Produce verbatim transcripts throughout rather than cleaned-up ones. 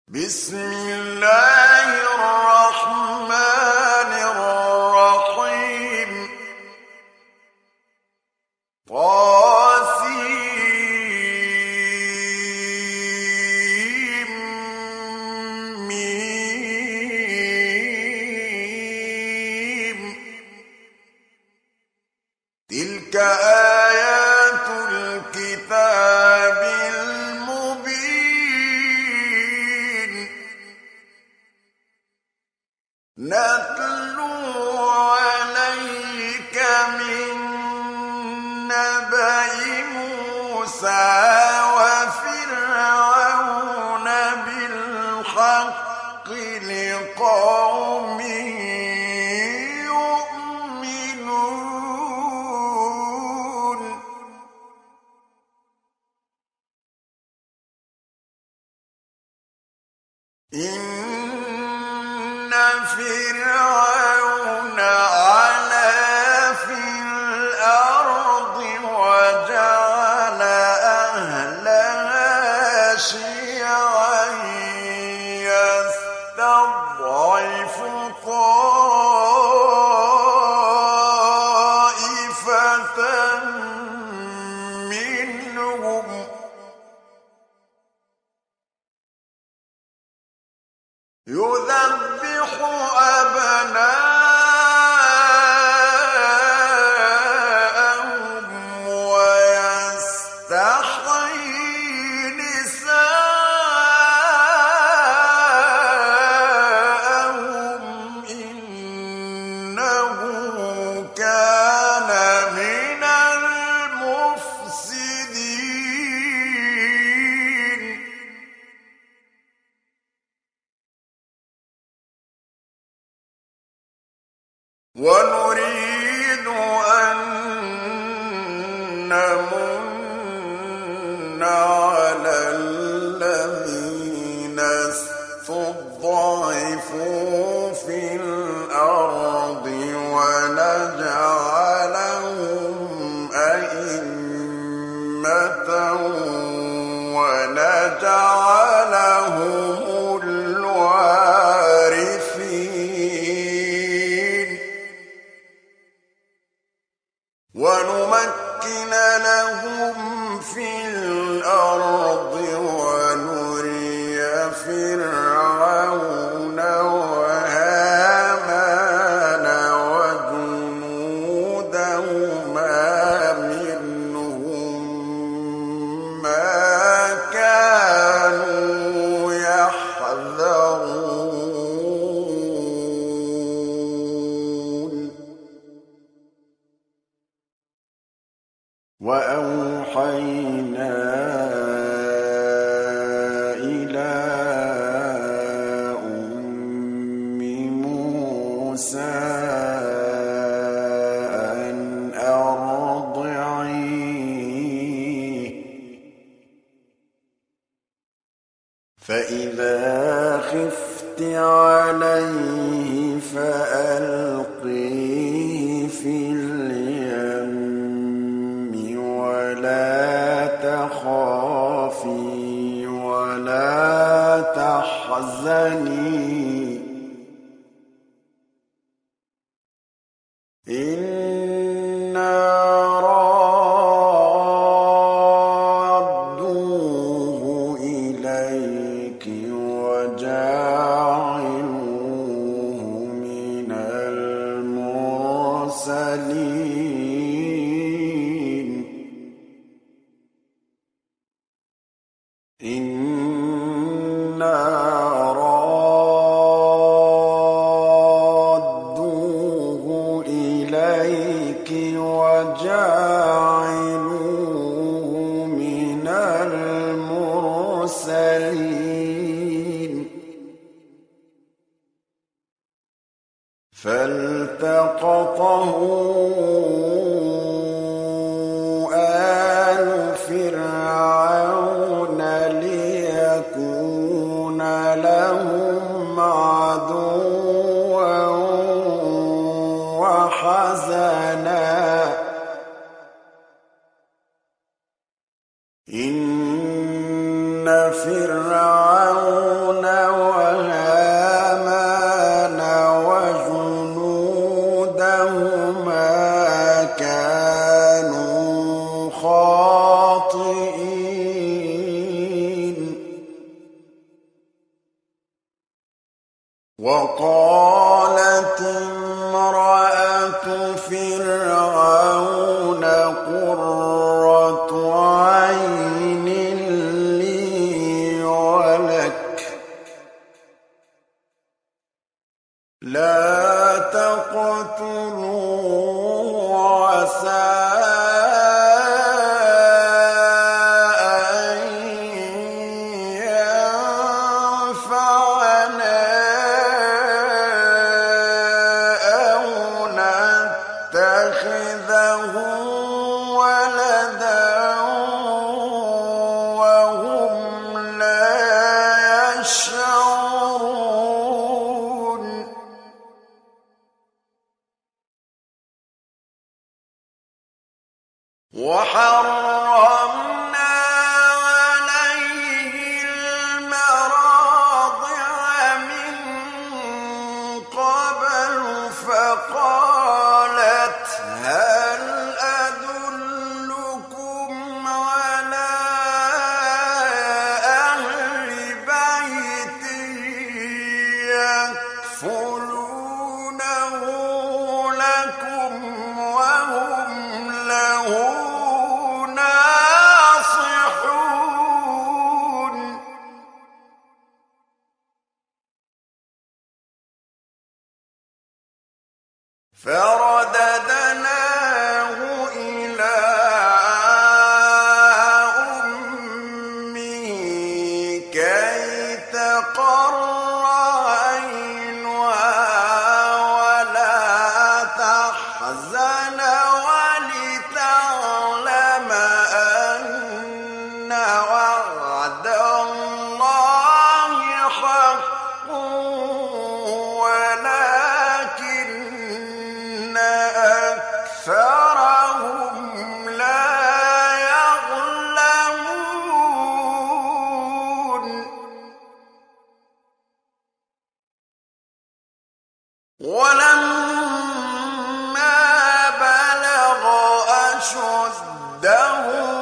بسم الله الرحمن الرحيم طاسيم ميم تلك آيات الكتاب المبين نتلو عليك من نبأ موسى وفرعون بالحق لقوم يؤمنون إن فرعون علا في الأرض وجعل أهلها شيعا يستضعف طائفة منهم يذبح أبناءهم ويستحيي نساءهم إنه كان من المفسدين ونريد أن نمن على الذين استضعفوا في الأرض ونجعلهم أئمة ونجعلهم الوارثين ونمكن لهم في الأرض ونري فرعون وهامان وجنودهما منهم ما كانوا يحذرون وأوحينا إلى أم موسى أن أرضعيه فإذا خفت عليه فألقيه في اليم ولا تخافي ولا تحزني إنا رادوه إليك وجاعلوه من المرسلين إنا رادوه إليك وجاعلوه من المرسلين فالتقطه آل فرعون ليكون لهم عدوا وحزنا إن فِرْعَوْنَ وَهَامَانَ وَجُنُودَهُمَا كَانُوا خَاطِئِينَ وَقَالَتِ امْرَأَتُ فِرْعَوْنَ قُرَّةُ عَيْنٍ لِّي وَلَكَ ۖ لَا تَقْتُلُوهُ عَسَىٰ أَن يَنفَعَنَا أَوْ نَتَّخِذَهُ وَلَدًا وَهُمْ لَا يَشْعُرُونَ وَحَرَّمْنَا عَلَيْهِ الْمَرَاضِعَ مِن قَبْلُ فَقَالَتْ هَلْ أَدُلُّكُمْ عَلَىٰ أَهْلِ بَيْتٍ يَكْفُلُونَهُ لَكُمْ وَهُمْ لَهُ نَاصِحُونَ فَرَدَدْنَاهُ إِلَىٰ أُمِّهِ كَيْ تَقَرَّ عَيْنُهَا وَلَا تَحْزَنَ وَلِتَعْلَمَ أَنَّ وَعْدَ اللَّهِ حَقٌّ وَلَٰكِنَّ أَكْثَرَهُمْ لَا يَعْلَمُونَ وَلَمَّا بَلَغَ أَشُدَّهُ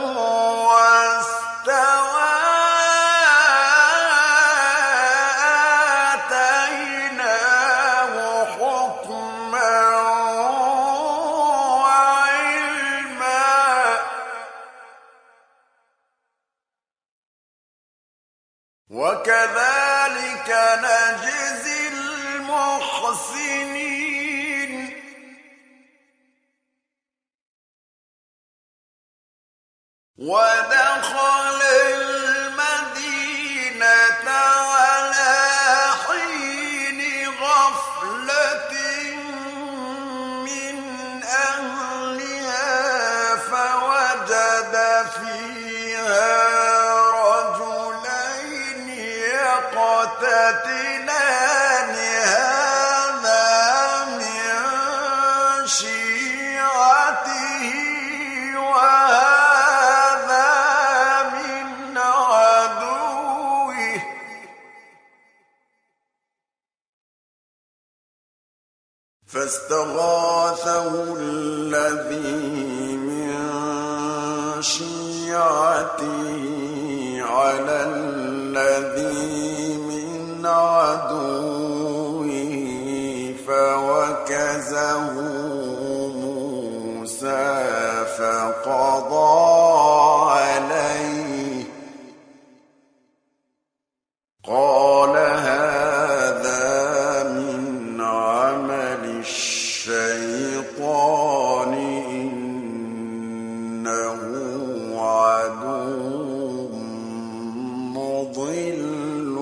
وَاسْتَوَىٰ آتَيْنَاهُ حُكْمًا وَعِلْمًا ۚ وَكَذَٰلِكَ نَجْزِي الْمُحْسِنِينَ وَدَخَلَ الْمَدِينَةَ عَلَىٰ حِينِ غَفْلَةٍ مِّنْ أَهْلِهَا فَوَجَدَ فِيهَا رَجُلَيْنِ يَقْتَتِلَانِ هَٰذَا مِن شِيعَتِهِ وَهَٰذَا مِنْ عَدُوِّهِ ۖ فَاسْتَغَاثَهُ الَّذِي مِن شِيعَتِهِ عَلَى الَّذِي مِنْ عَدُوِّهِ فَوَكَزَهُ مُوسَىٰ فَقَضَىٰ عَلَيْهِ ۖ قَالَ هَٰذَا مِنْ عَمَلِ الشَّيْطَانِ ۖ إِنَّهُ عَدُوٌّ مُّضِلٌّ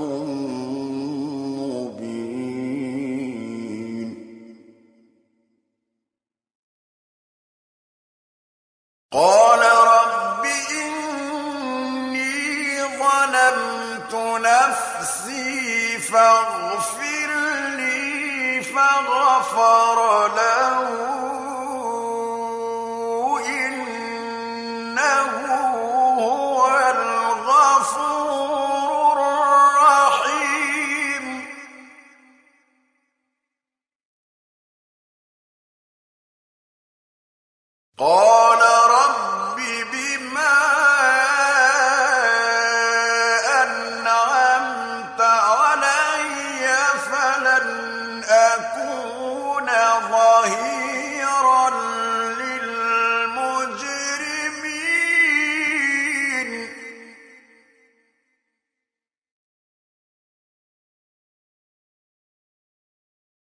مُّبِينٌ قَالَ رَبِّ إِنِّي ظَلَمْتُ نَفْسِي فَاغْفِرْ لِي فَغَفَرَ لَهُ إِنَّهُ هُوَ الْغَفُورُ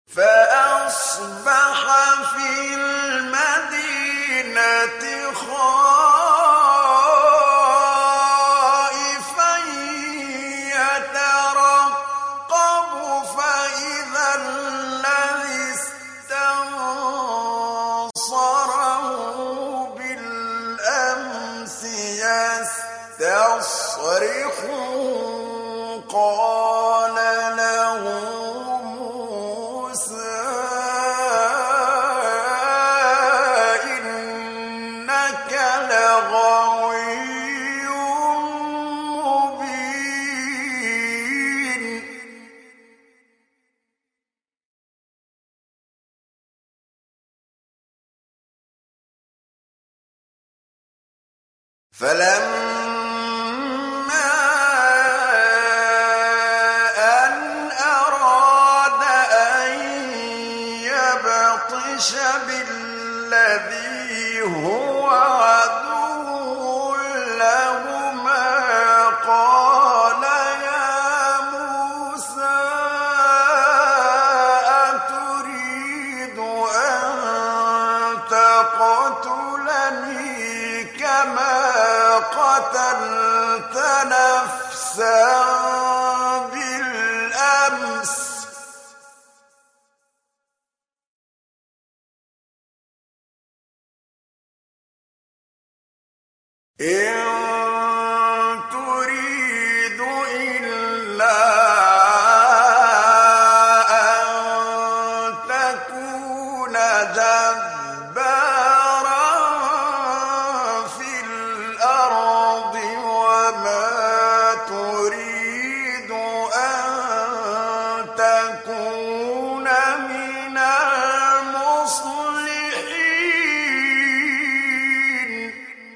فأصبح في المدينة خائفا يترقب فإذا الذي استنصره بالأمس يستصرخه قال له موسى إنك لغوي مبين. فلما أن أراد أن يبطش بالذي هو عدو لهما قال يا موسى أتريد أن تقتلني كما قتلت نفسا بالأمس إن تريد إلا أن تكون جبارا في الأرض وما تريد أن تكون من المصلحين.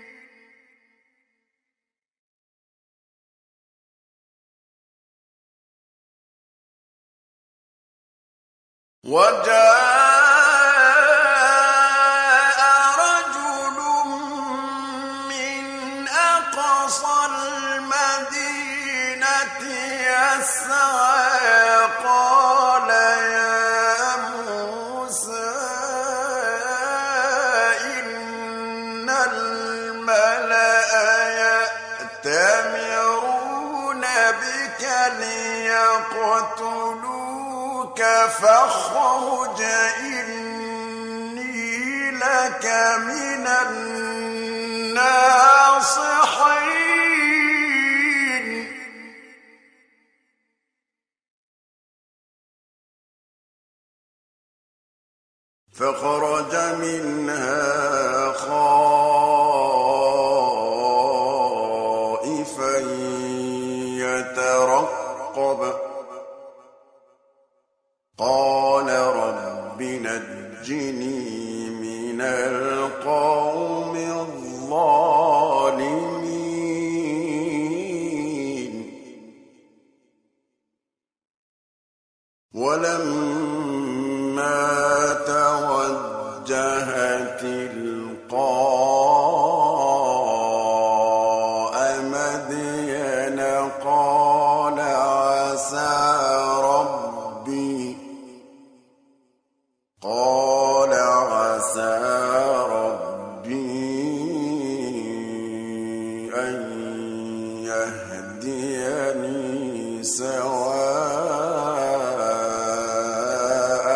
وجاء رجل من أقصى المدينة يسعى قال يا موسى إن الملأ يأتمرون بك ليقتلوك فاخرج إني لك من الناصحين. فخرج منها خائفا يترقب قال رب نجني من القوم الظالمين. ولما توجه تلقاء مدين قال عسى ربي قال عسى ربي أن يهديني سواء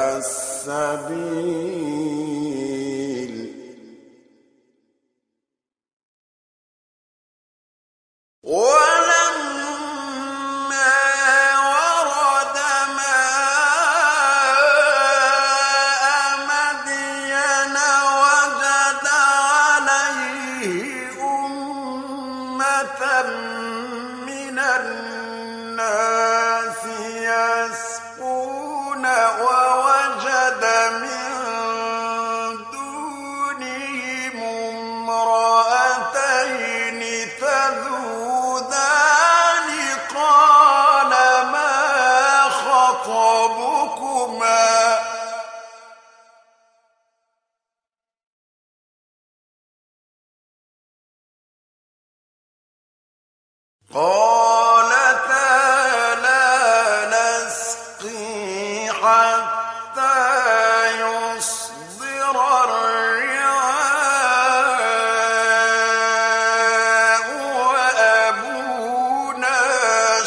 السبيل. ولما ورد ماء مدين وجد عليه أمة من الناس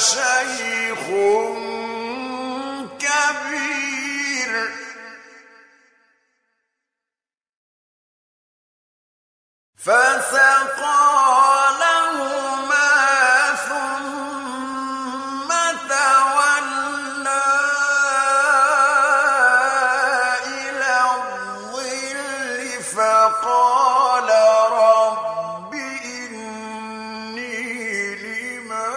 شيخ كبير فسقى لهما ثم تولى إلى الظل فقال رب إني لما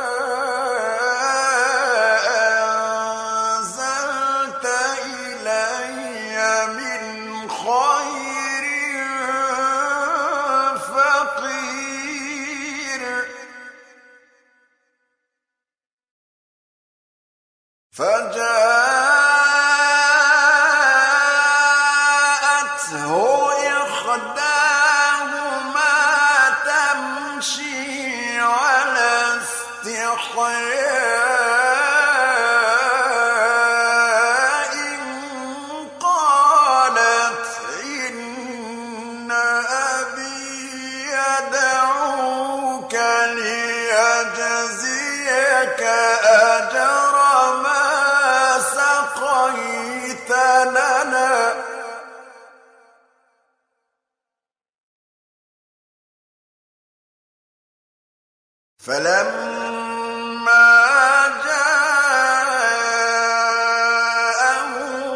أنزلت إلي من خير فقير فجاءته إحداهما تمشي على استحياء قالت إن أبي يدعوك ليجزيك أجر ما سقيت لنا فلما جاءه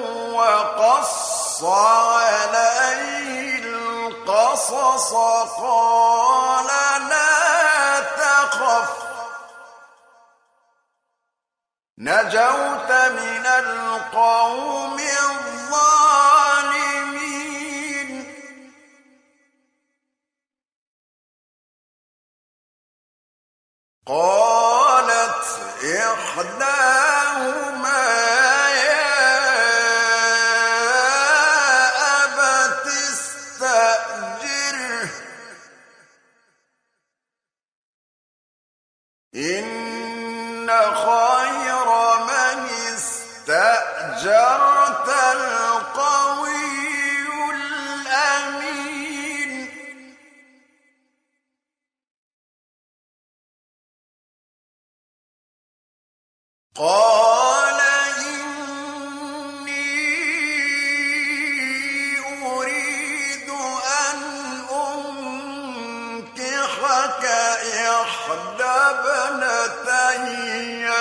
وقص عليه القصص قال لا تخف نجوت من القوم الظالمين قالت إحداهما يا أبت استأجره إن خير من استأجرت القوي الأمين قال إني أريد أن أنكحك إحدى ابنتي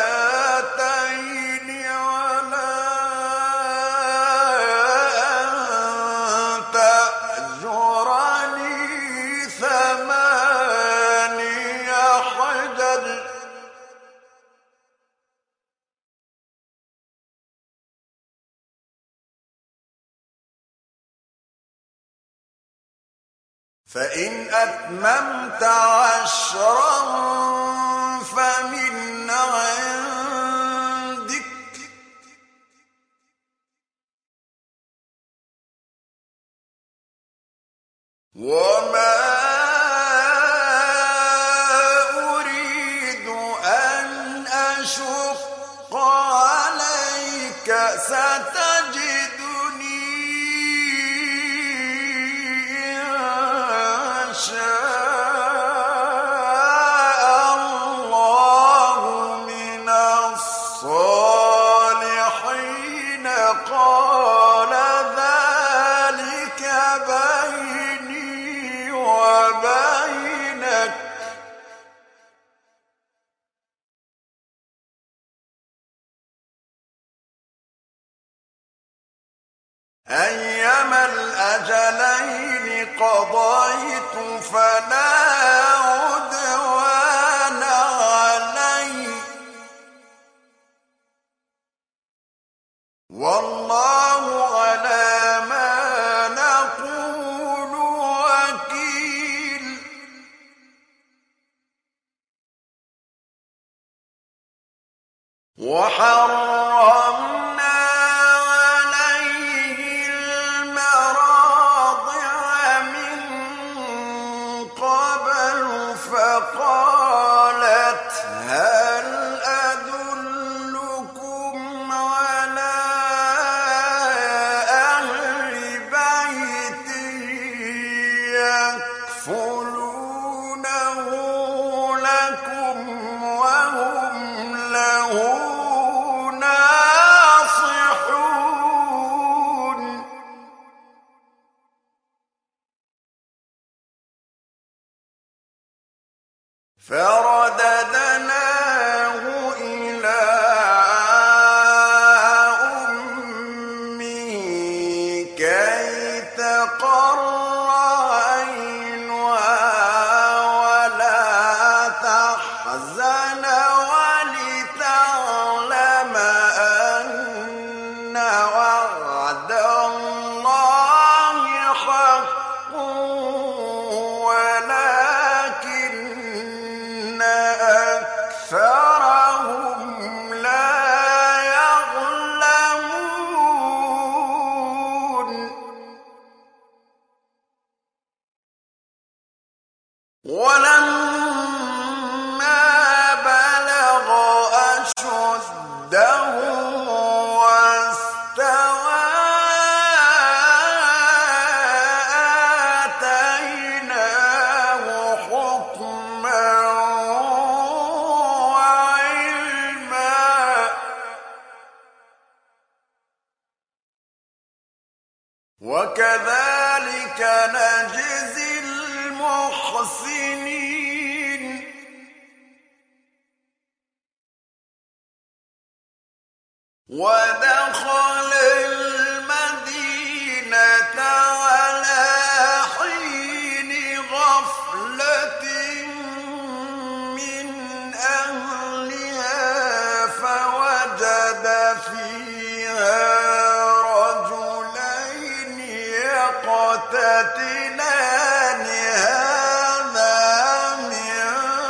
هاتين على أن تأجرني ثماني حجج فإن أتممت عشرا فمن عندك وما أريد أن أشق عليك ستجدني إن شاء الله من الصالحين قال ذلك بيني وبينك أيما الأجلين قضيت فلا عدوان علي والله على ما نقول وكيل وحرمنا عليه المراضع من قبل فقالت هل أدلكم على أهل بيت يكفلونه لكم وهو وكذلك نجزي المحسنين ودخل المدينة على حين غفلة من أهلها فوجد فيها رجلين يقتتلان هذا من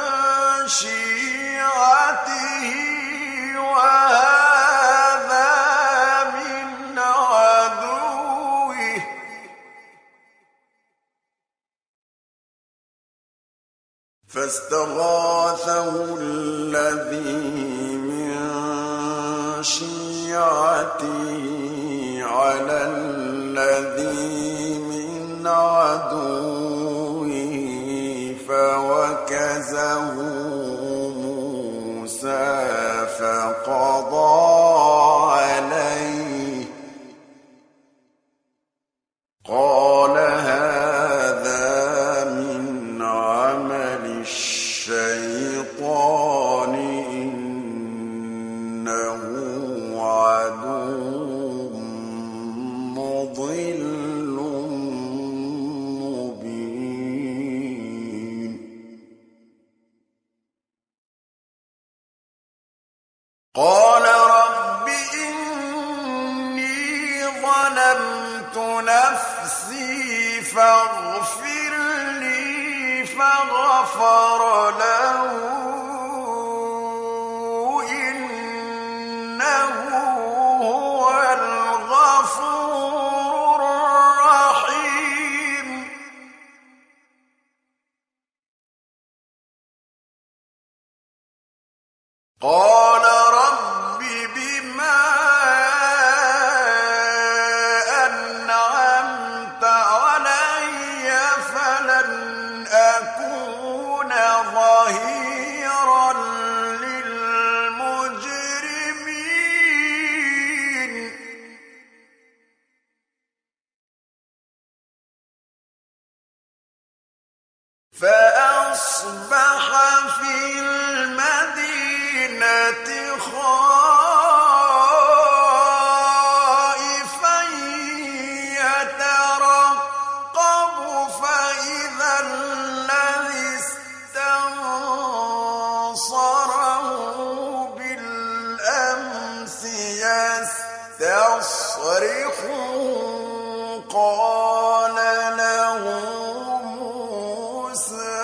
شيعته وهذا من عدوه فاستغاثه الذي من شيعته على الذي من عدوه فوكزه موسى فقضى عليه قال هذا من عمل الشيطان إنه عدو مضل مبين قال رب إني ظلمت نفسي فاغفر لي فغفر له إنه هو الغفور الرحيم قال رب بما أنعمت علي فلن أكون ظهيرا للمجرمين فأصبح في المدينة خائفا يترقب فإذا الذي استنصره بالأمس يستصرخه قال له موسى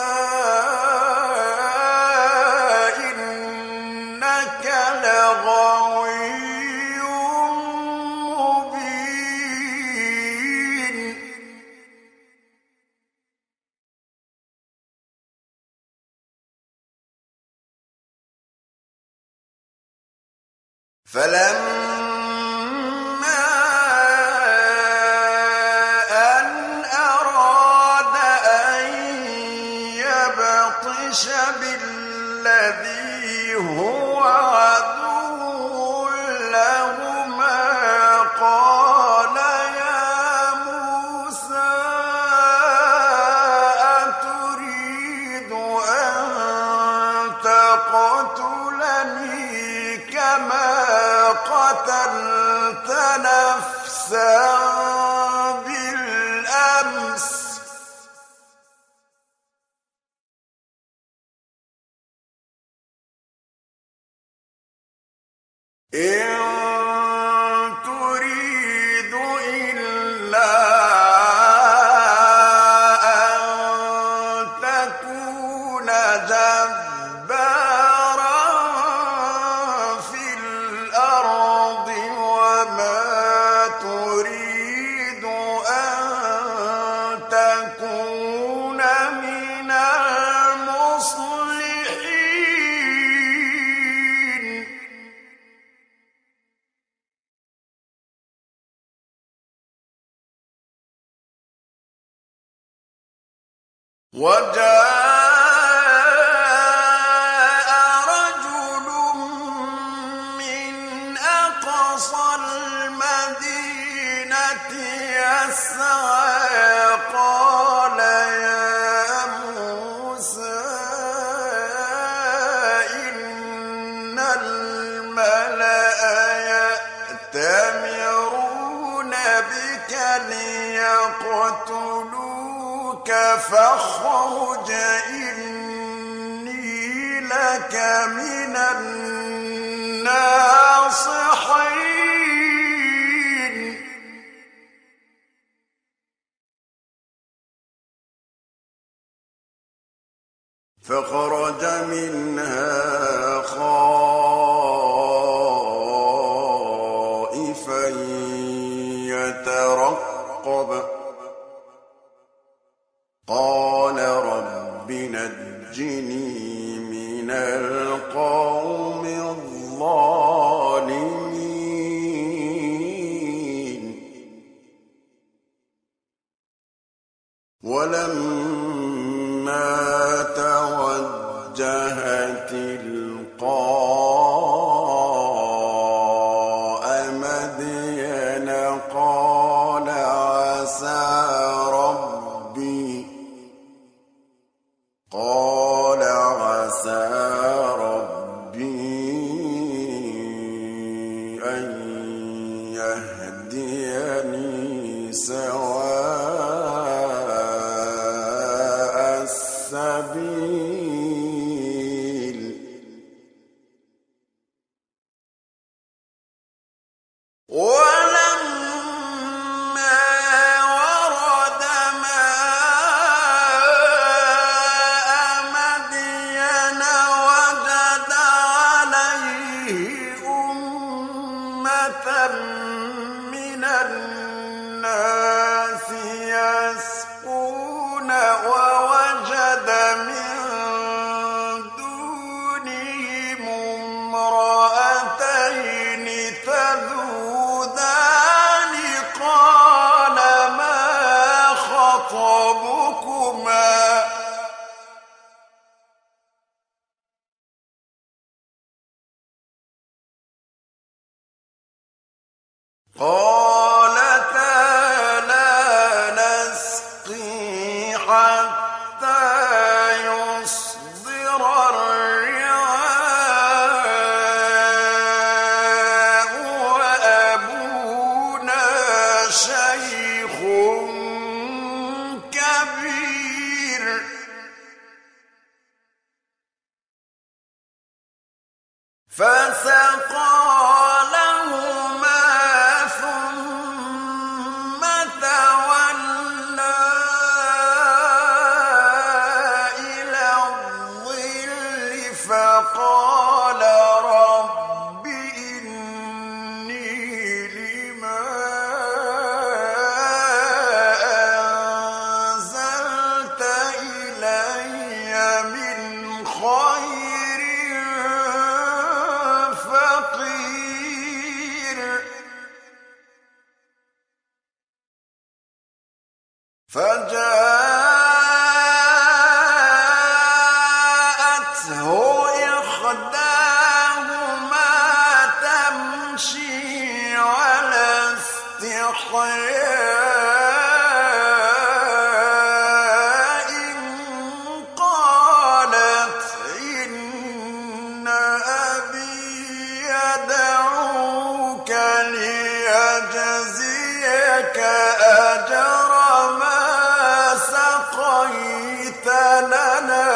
إنك لغوي مبين فلما أن أراد أن يبطش بالذي هو عدو لهما قال يا موسى أتريد أن تقتلني كما قتلت نفسا بالأمس إن تريد إلا أن تكون جبارا في الأرض وما تريد أن تكون من المصلحين وجاء رجل من أقصى المدينة يسعى يقتلوك فاخرج إني لك من الناصحين فخرج منها خائفا يترقب قال رب نجني من القوم الظالمين ولما توجه تلقاء مدين قال عسى ربي قال عسى ربي أن يهديني سواء السبيل ولما ورد ماء مدين وجد عليه أمة من الناس يسقون ووجد من دونهم امرأتين تذودان قال ما خطبكما قالتا لا نسقي حتى يصدر الرعاء وأبونا شيخ كبير فسقى لهما ثم تولى إلى الظل فقال رب إني لما أنزلت إلي من خير فقير فجاءته إحداهما تمشي على استحياء قالت إن أبي يدعوك ليجزيك أجر ما سقيت لنا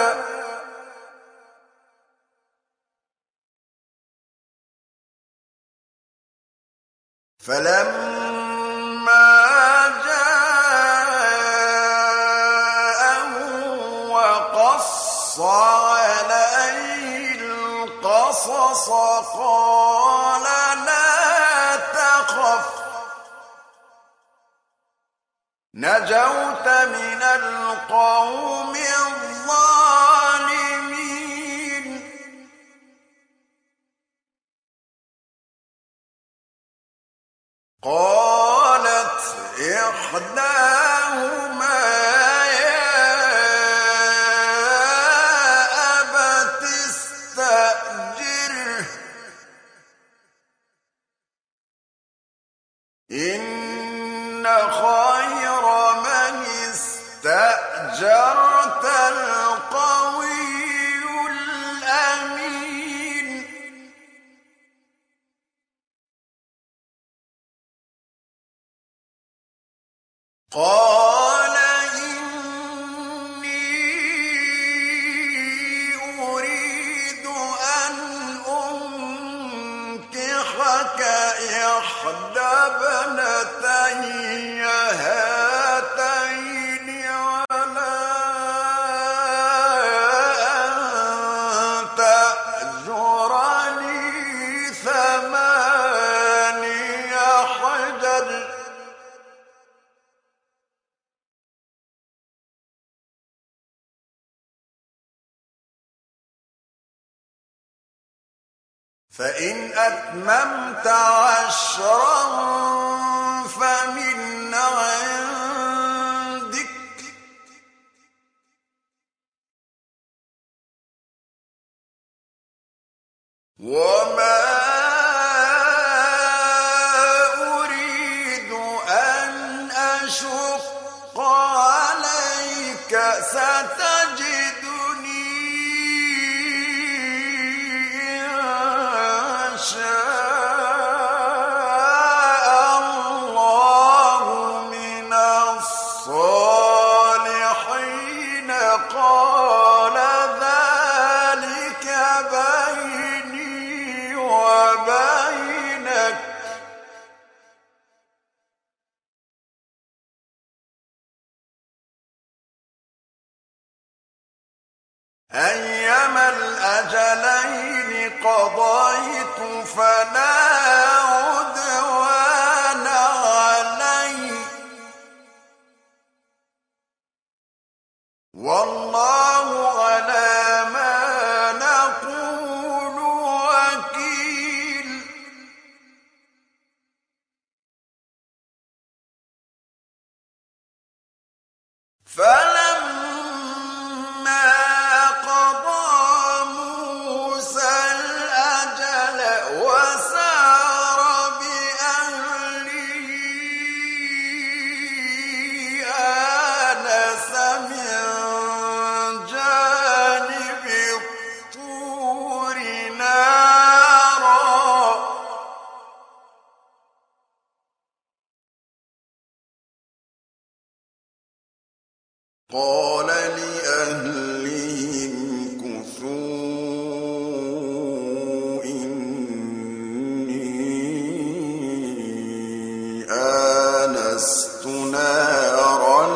فلما جاءه وقص عليه القصص قال لا تخف نجوت من القوم الظالمين قالت إحداهما يا أبت استأجره إن خير من استأجرت القوي الأمين قال لك إحدى ابنتي هاتين على أن تأجرني ثماني حجج فإن أتممت عشرا فمن عندك وما أريد أن أشق عليك ستجدني إن شاء الله من الصالحين قال ذلك بيني وبينك أيما الأجلين قضيت فلا عدوان علي والله على ما نقول وكيل فلما قضى موسى الأجل وسار بأهله آنس من جانب الطور نارا قال لأهلهم كثوا إني آنست نارا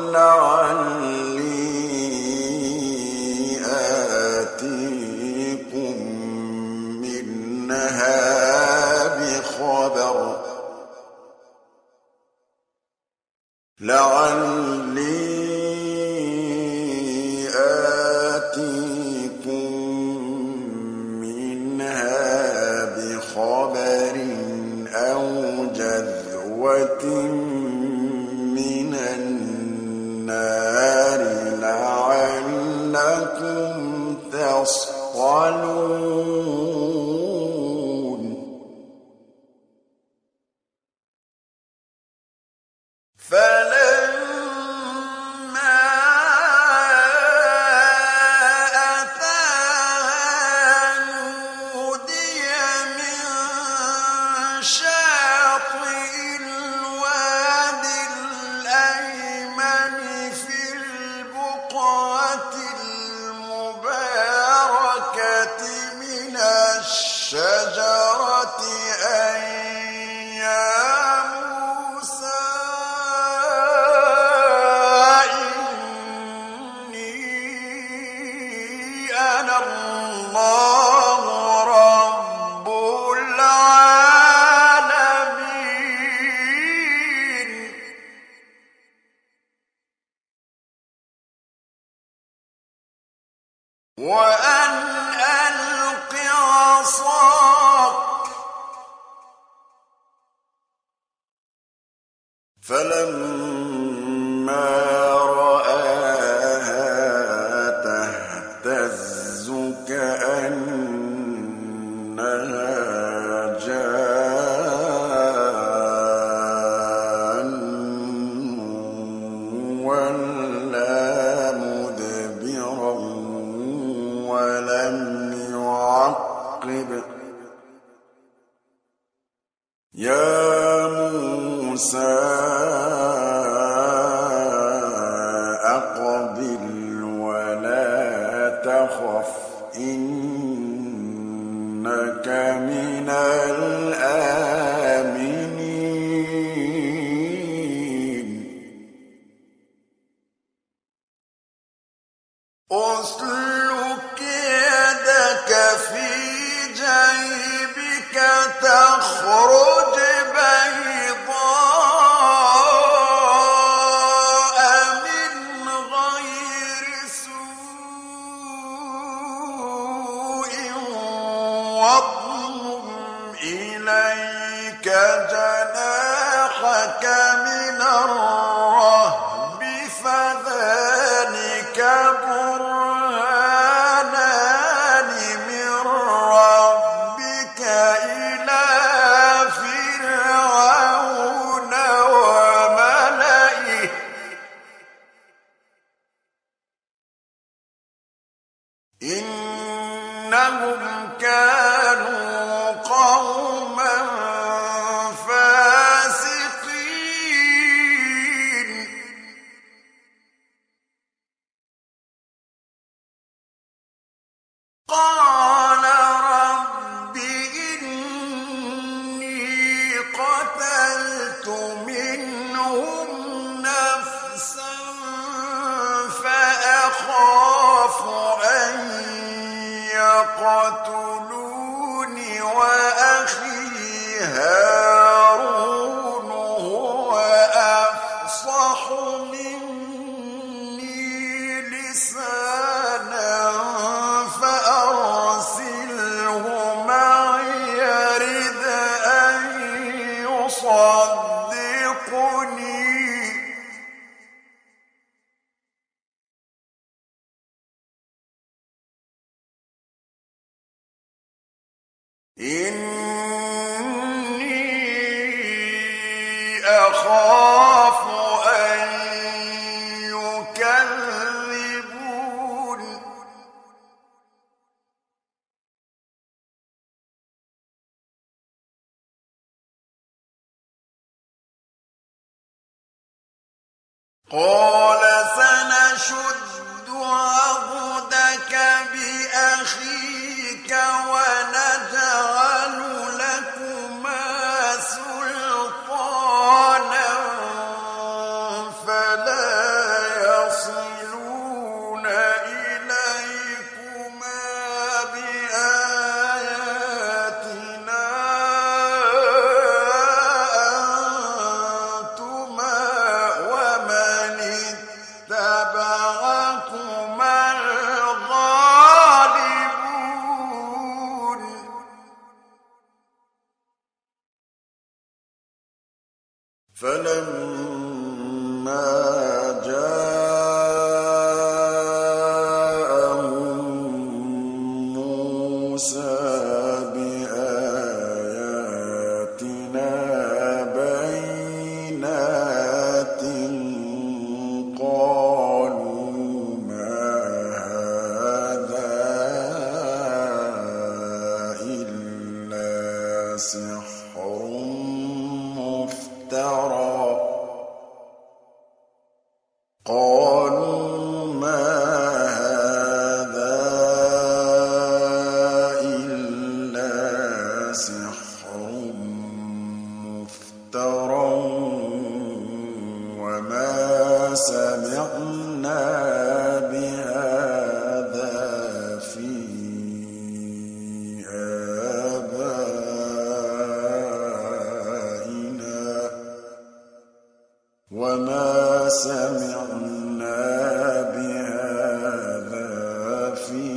لعلي آتيكم منها بخبر لعلي آتيكم منها بخبر أو جذوة من النار لعلكم تصطلون فلما أتاها نودي من شاطئ الواد الأيمن في البقعة المباركة من الشجرة أن يا موسى إني أنا الله رب العالمين وأن ألق عصاك فلما رآها تهتز كأنها جان ولا مدبرا ولم يعقب يا موسى أقبل ولا تخف إنك إنك من الآمنين أسلك يدك في جيبك تخرج بيضاء من غير سوء واضمم إليك جناحك من الرهب فذلك برهانان من ربك إلى فرعون وملئه إنهم كانوا قوما فاسقين قال رب إني قتلت منهم نفسا فأخاف أن يقتلون وأخي هارون هو أفصح مني لسانا فأرسله معي يرد أن يصدقني إني أخاف أن يكذبون قال سنشد عضدك بأخيك ونجعل لكما سلطانا فلا يصلون إليكما بآياتنا أنتما ومن اتبعكما الغالبون فلما جاءهم موسى بآياتنا بينات قالوا ما هذا إلا سحر مفترى قالوا ما هذا إلا سحر مفترى وما سمعنا بهذا في آبائنا وما سمعنا بهذا في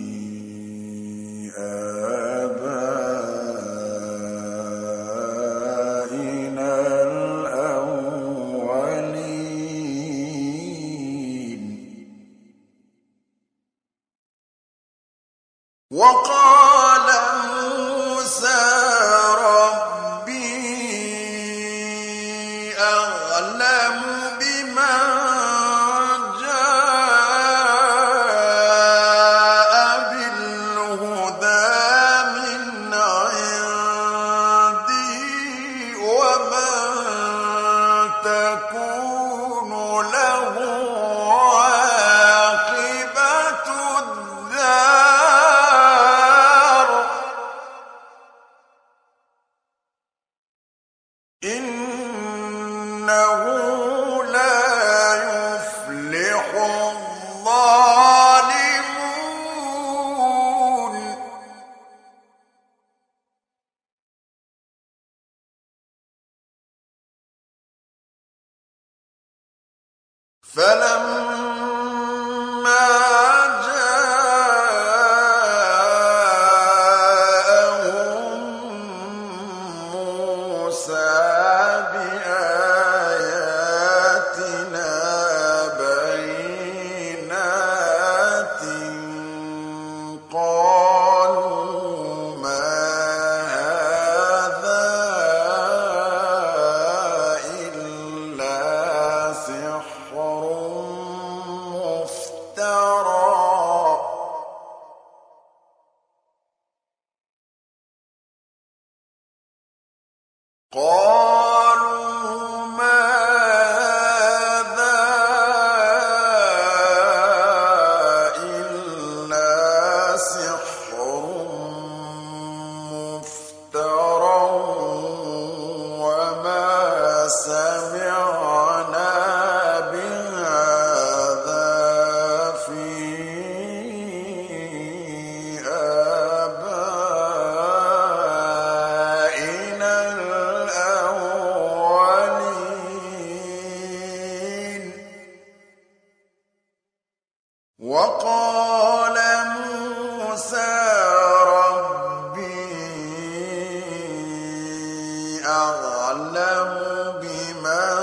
آبائنا الأولين وقال موسى ربي أعلم بمن جاء بالهدى من عندي ومن تكون له عاقبة الدار لا يفلح الظالمون فلما جاءهم موسى بآياتنا بينات قالوا ما هذا إلا سحر مفترى قالوا ما هذا إلا سحر مفترى وما سمعنا بهذا في آبائنا الأولين وقال موسى ربي أعلم بمن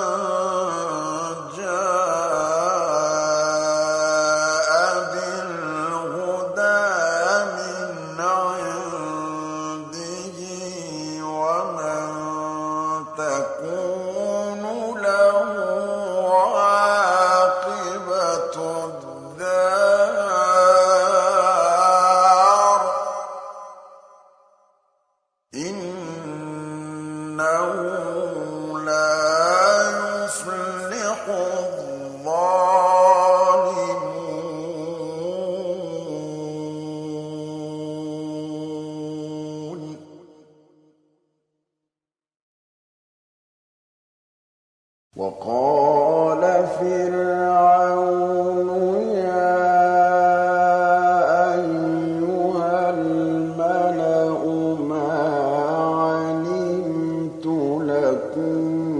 جاء بالهدى من عنده ومن تكون له عاقبة الدار إنه لا يفلح الظالمون وقال فرعون يا أيها الملأ ما علمت لكم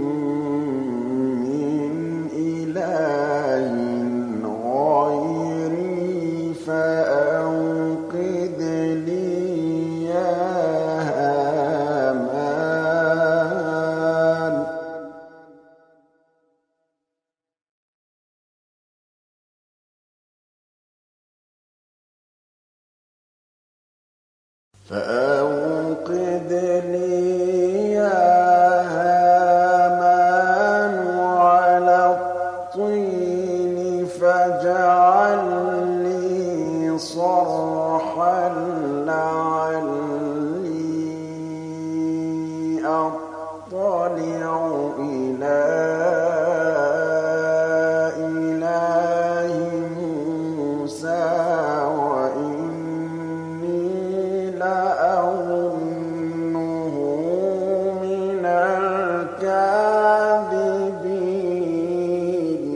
من إله غيري فأوقد لي يا هامان فأوقد لي يا هامان على الطين فاجعل لي صرحا لعلي أطلع إلى إله موسى وإني لأظنه من الكاذبين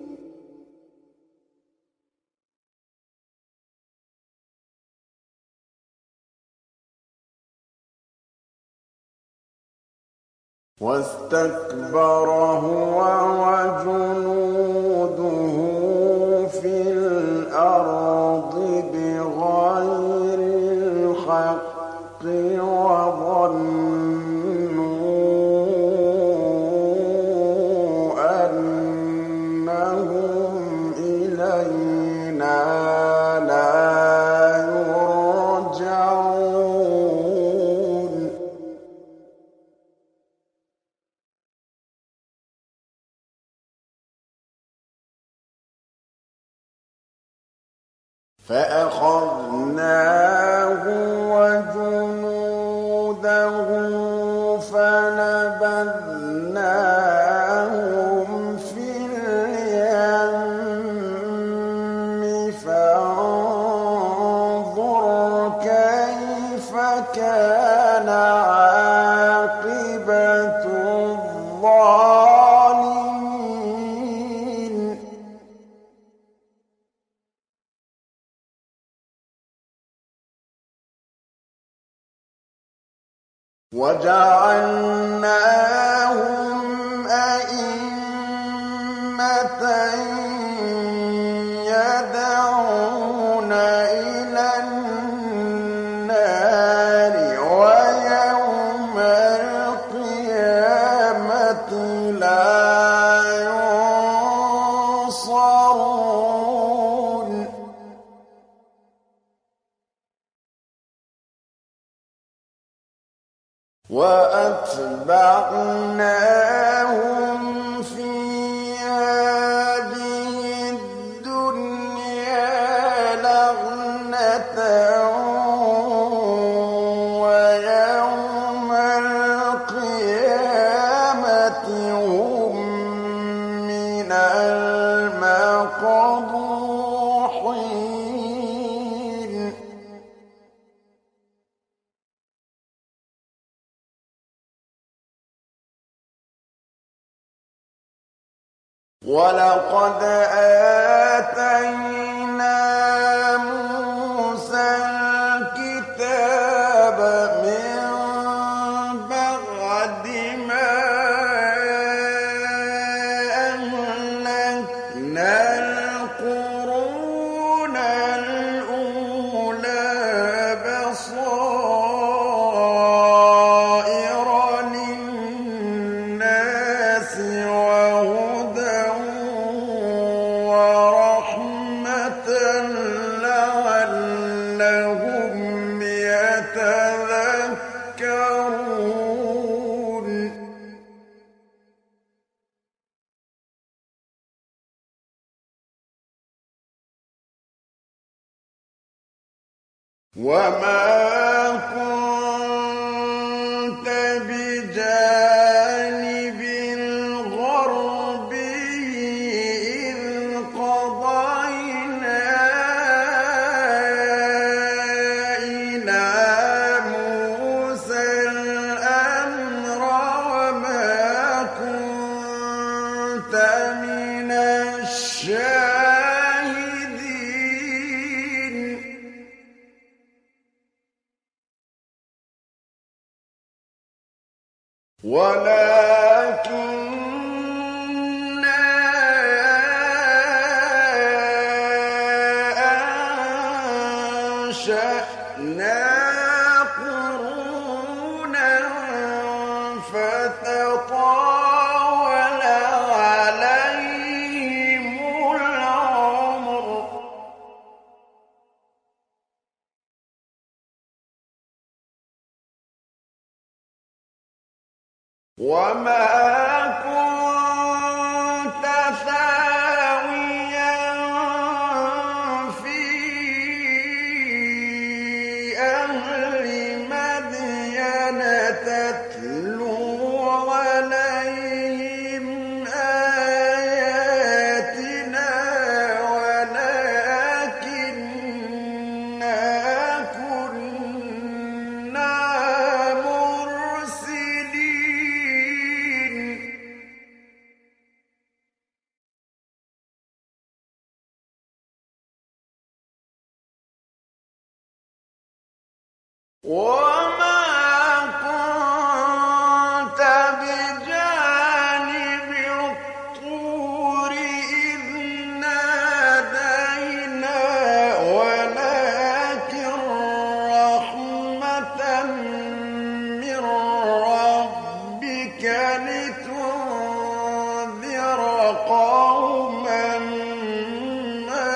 واستكبر هو وجنوده في الأرض بغير الحق وظنوا أنهم إلينا لا يرجعون فأخذناه وجنوده فنبذناهم في اليم فانظر كيف كان عاقبة الظالمين وَجَعَلْنَاهُمْ أَئِمَّةً يَدْعُونَ إِلَى النَّارِ وَيَوْمَ الْقِيَامَةِ لَا يُنصَرُونَ وَأَتْبَعْنَاهُمْ فِي هَٰذِهِ الدُّنْيَا لَعْنَةً وَيَوْمَ الْقِيَامَةِ هُم مِّنَ الْمَقْبُوحِينَ وَلَقَدْ آتَيْنَا مُوسَى الْكِتَابَ مِن بَعْدِ مَا أَهْلَكْنَا الْقُرُونَ الْأُولَىٰ بَصَائِرَ لِلنَّاسِ وَهُدًى وَرَحْمَةً لَّعَلَّهُمْ يَتَذَكَّرُونَ وَمَا كُنتَ بِجَانِبِ الْغَرْبِيِّ إِذْ قَضَيْنَا إِلَىٰ مُوسَى الْأَمْرَ وَمَا كُنتَ مِنَ الشَّاهِدِينَ وَلَٰكِنَّا أَنشَأْنَا قُرُونًا فَتَطَاوَلَ عَلَيْهِمُ الْعُمُرُ وَمَا كُنتَ ثَاوِيًا فِي أَهْلِ مَدْيَنَ تَتْلُو عَلَيْهِمْ آيَاتِنَا وَلَٰكِنَّا كُنَّا مُرْسِلِينَ وَمَا كُنتَ بِجَانِبِ الطُّورِ إِذْ نَادَيْنَا وَلَٰكِن رَّحْمَةً مِّن رَّبِّكَ لِتُنذِرَ قَوْمًا مَّا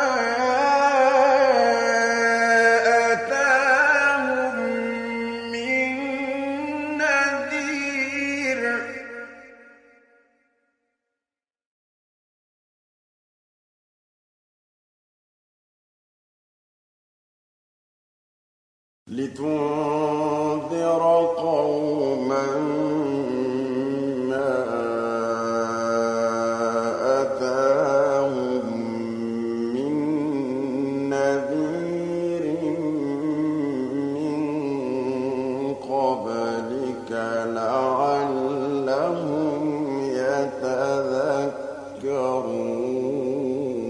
أَتَاهُم مِّن نَّذِيرٍ لِتُنذِرَ قَوْمًا مَّا أَتَاهُم مِّن نَّذِيرٍ مِّن قَبْلِكَ لَعَلَّهُمْ يَتَذَكَّرُونَ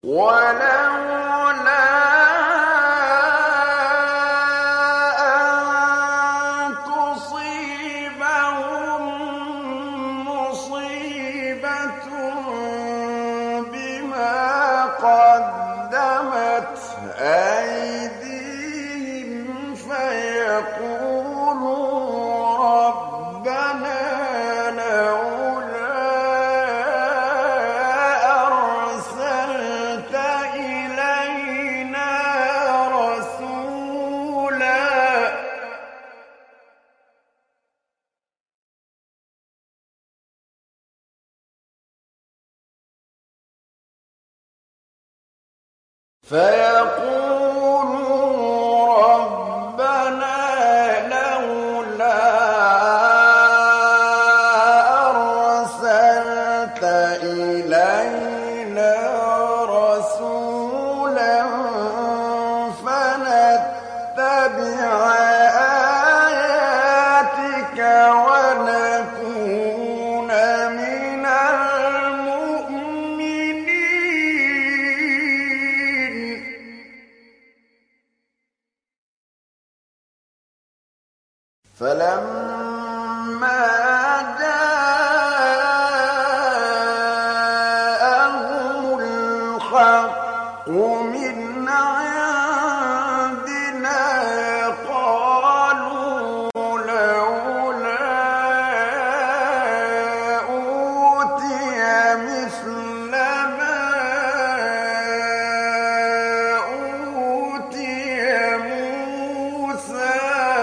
ولولا أن تصيبهم مصيبة بما قدمت أيديهم فيقولوا ربنا لولا أرسلت إلينا رسولا فيقولوا ربنا لولا أرسلت إلينا رسولا فنتبع آياتك ونكون من المؤمنين فلما جاءهم الحق من عندنا قالوا لولا أوتي مثل ما أوتي موسى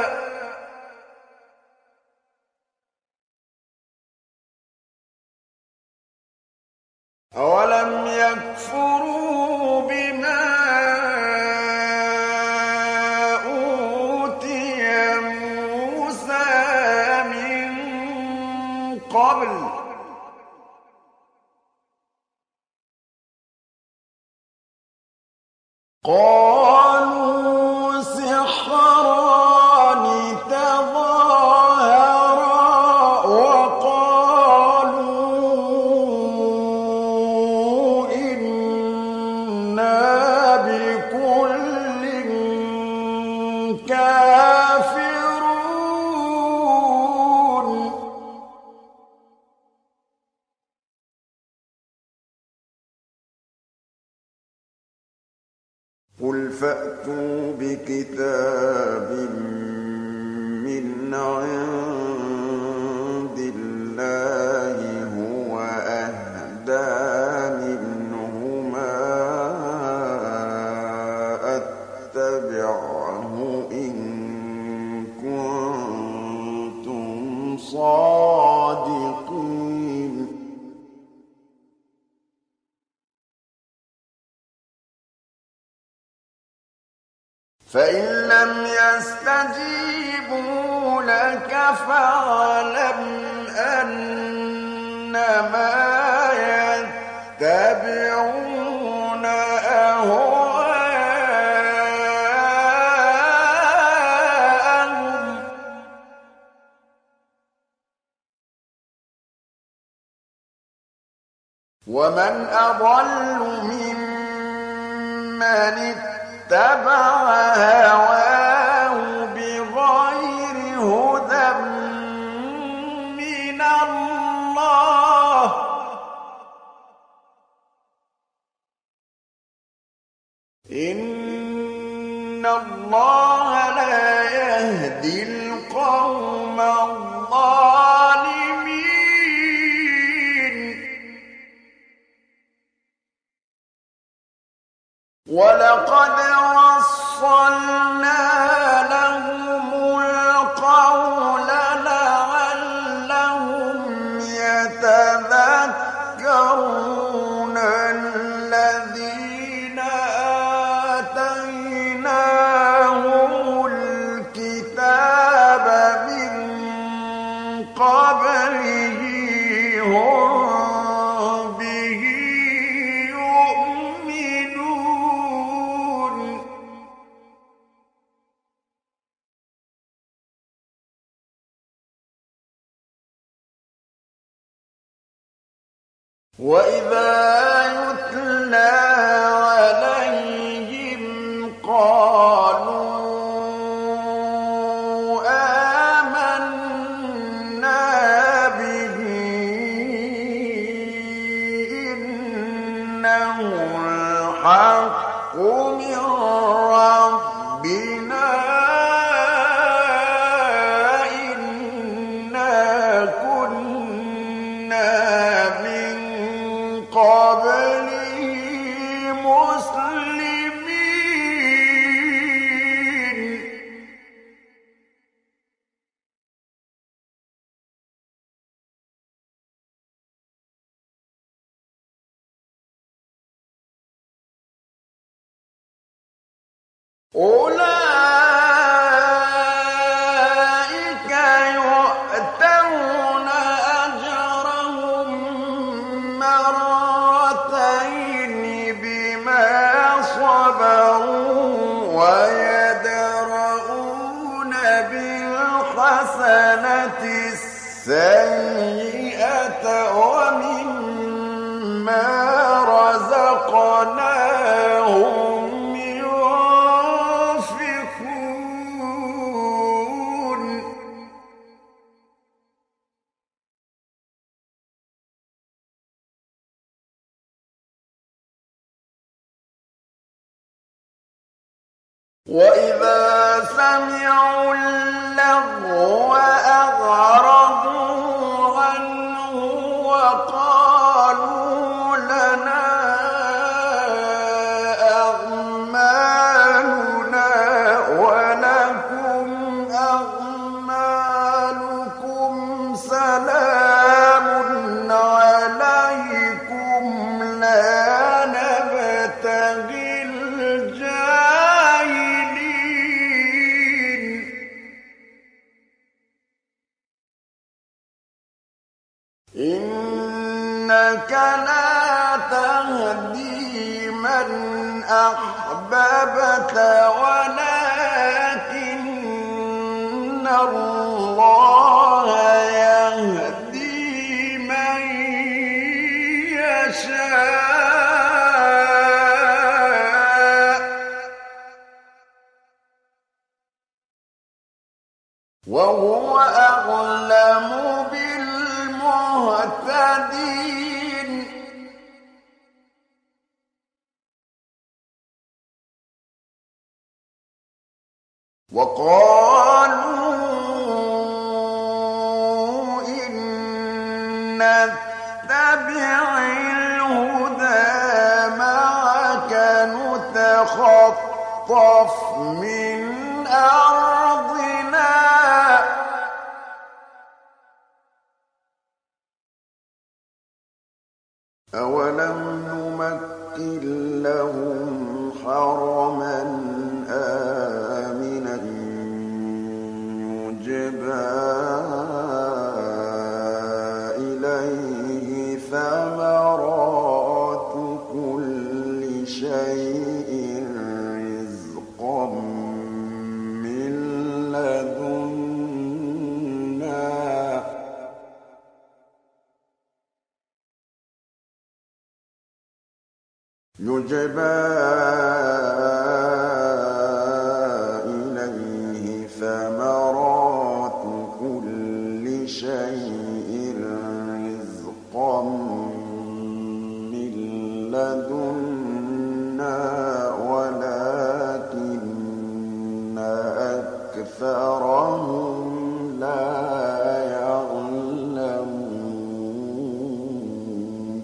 أولم يكفروا بما أوتي موسى من قبل قالوا سحران تظاهرا وقالوا إنا بكل كافرون قل فأتوا بكتاب من عند الله هو أهدى منهما أتبعه إن كنتم صادقين فإن لم يستجيبوا لك فاعلم أنما يتبعون أهواءهم ومن أضل ممن اتبع هواه بغير هدى من الله إن الله لا يهدي القوم الظالمين ولقد وصلنا لهم القول لعلهم يتذكرون الذين آتيناهم الكتاب من قبله هم به يؤمنون وإذا يتلى الحق من ربنا إنا كنا من قبله مسلمين. أولئك يؤتون أجرهم مرتين بما صبروا ويدرؤون بالحسنة السيئة ومما رزقناهم وإذا سمعوا اللغو أعرضوا عنه وقالوا لنا أعمالنا ولكم أعمالكم سلام عليكم لا نبتغي إنك لا تهدي من أحببت ولكن الله يهدي من يشاء وهو أعلم بالمهتدين. وقالوا إن نتبع الهدى معك نتخطف من أرضنا أولم نمكن لهم حرما آمنا يجبى إليه ثمرات كل شيء رزقا من لدنا يجبى إليه ثمرات كل شيء رزقا من لدنا ولكن أكثرهم لا يعلمون.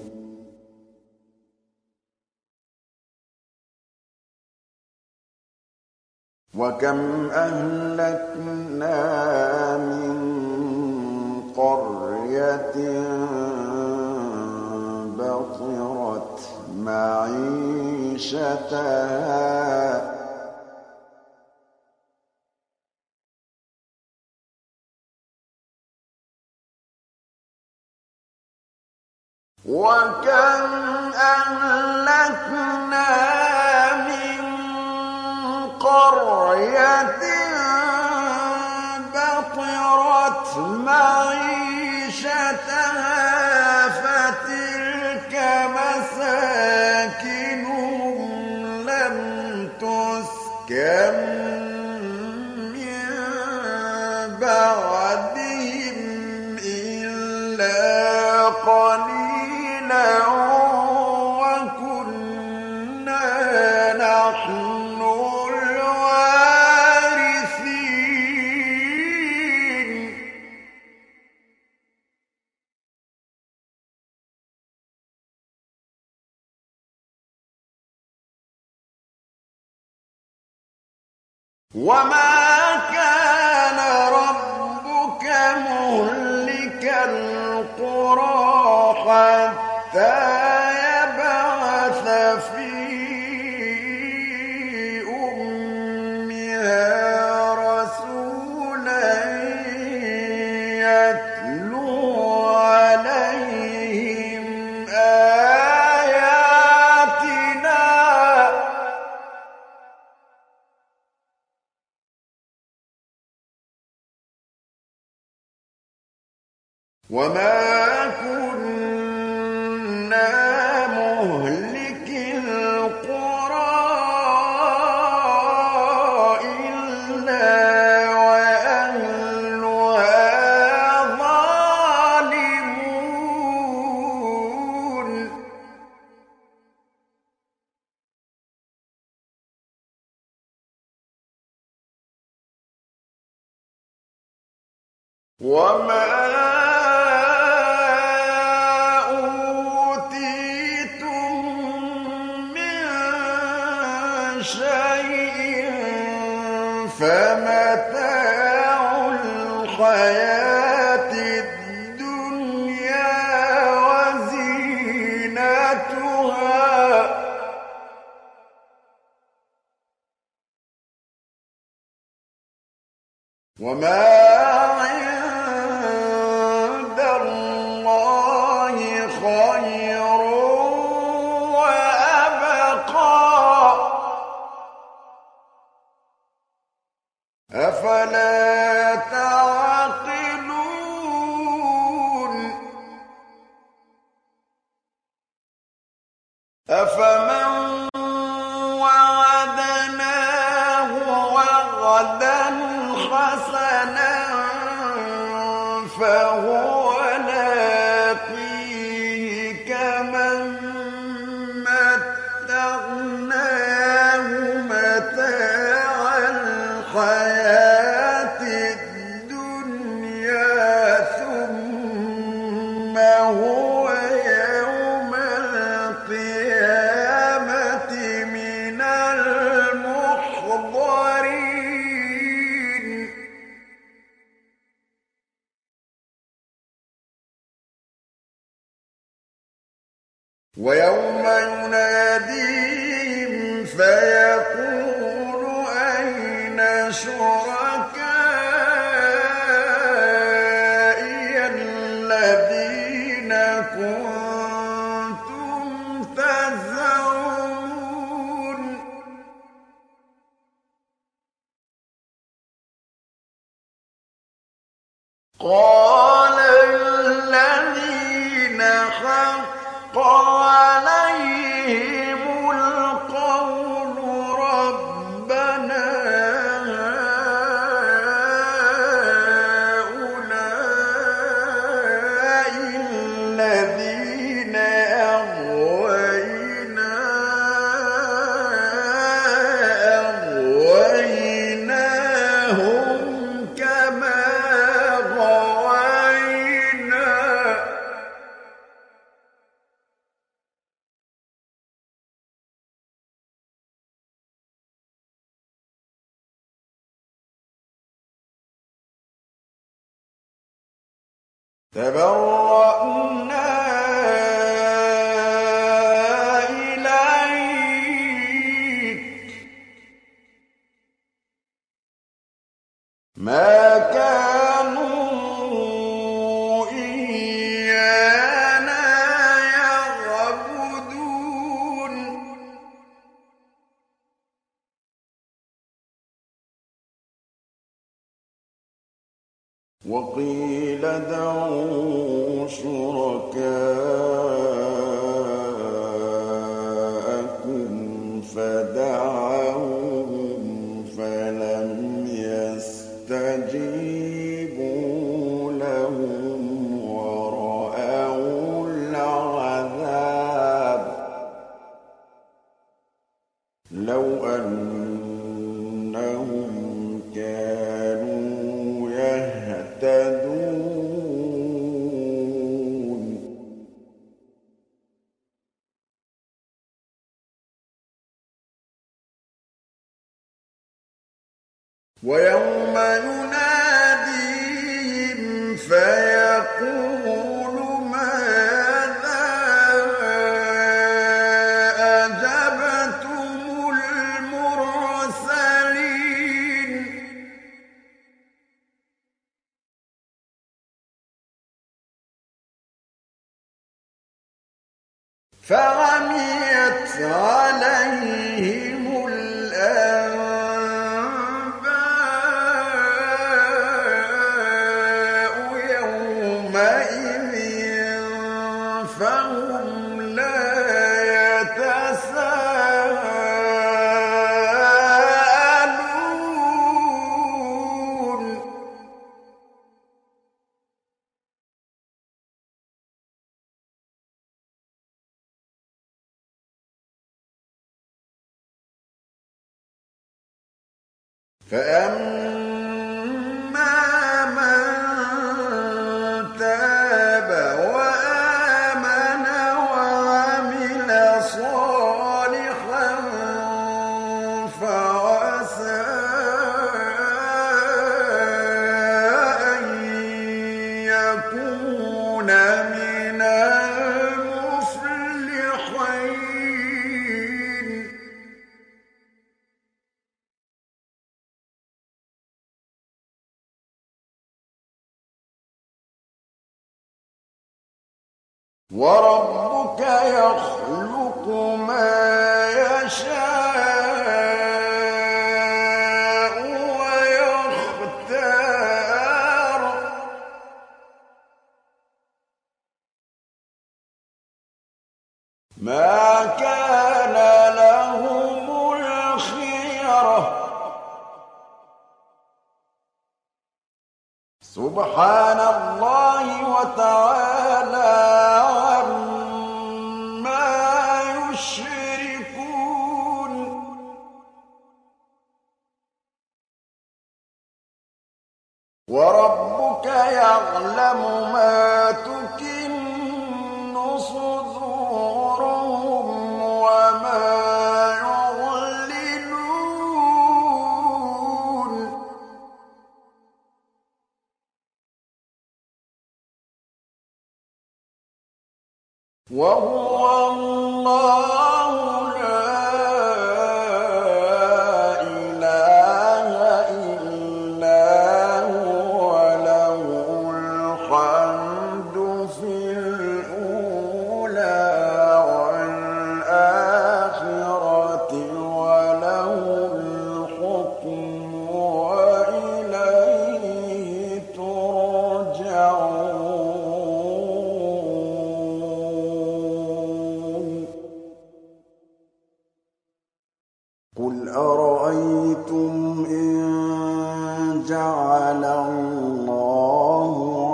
وكم أهلكنا من قرية بطرت معيشتها وكم أهلكنا من قرية بطرت معيشتها فتلك مساكنهم لم تسكن من بعدهم إلا قليلا وكنا وما كان ربك مهلك القرى حتى يبعث في أمها رسولا يتلو عليهم آياتنا وما كنا مهلك القرى إلا وأهلها ظالمون وما شيء فمتاع الحياة الدنيا وزينتها وما عند الله خير أفلا تعقلون أفمن وعدناه وعدا حسنا فهو لاقيه كمن متعناه متاع الحياة الدنيا ثم هو يوم القيامة من المحضرين ويوم يناديهم فيقول أين شركائي الذين كنتم تزعمون قال الذين حق عليهم القول ربنا هؤلاء الذين أغوينا أغويناهم كما غوينا تبرأنا إليك ما كانوا إيانا يعبدون وقيل ادعوا شركاءكم فدعوهم فلم يستجيبوا لهم ورأوا العذاب لو أنهم كانوا يهتدون ويوم يناديهم فيقول ماذا أجبتم المرسلين فعميت عليهم الأنباء يومئذ فهم لا يتساءلون فأما من تاب وآمن وعمل صالحا فعسى أن يكون من المفلحين وربك يخلق ما يشاء ويختار ما كان لهم الخيرة سبحان الله وتعالى عما يشركون وربك يعلم ما تكن صدورهم وما يعلنون وهو الله لا إله إلا هو له الحمد في الأولى والآخرة وله الحكم وإليه ترجعون قل أرأيتم إن جعل الله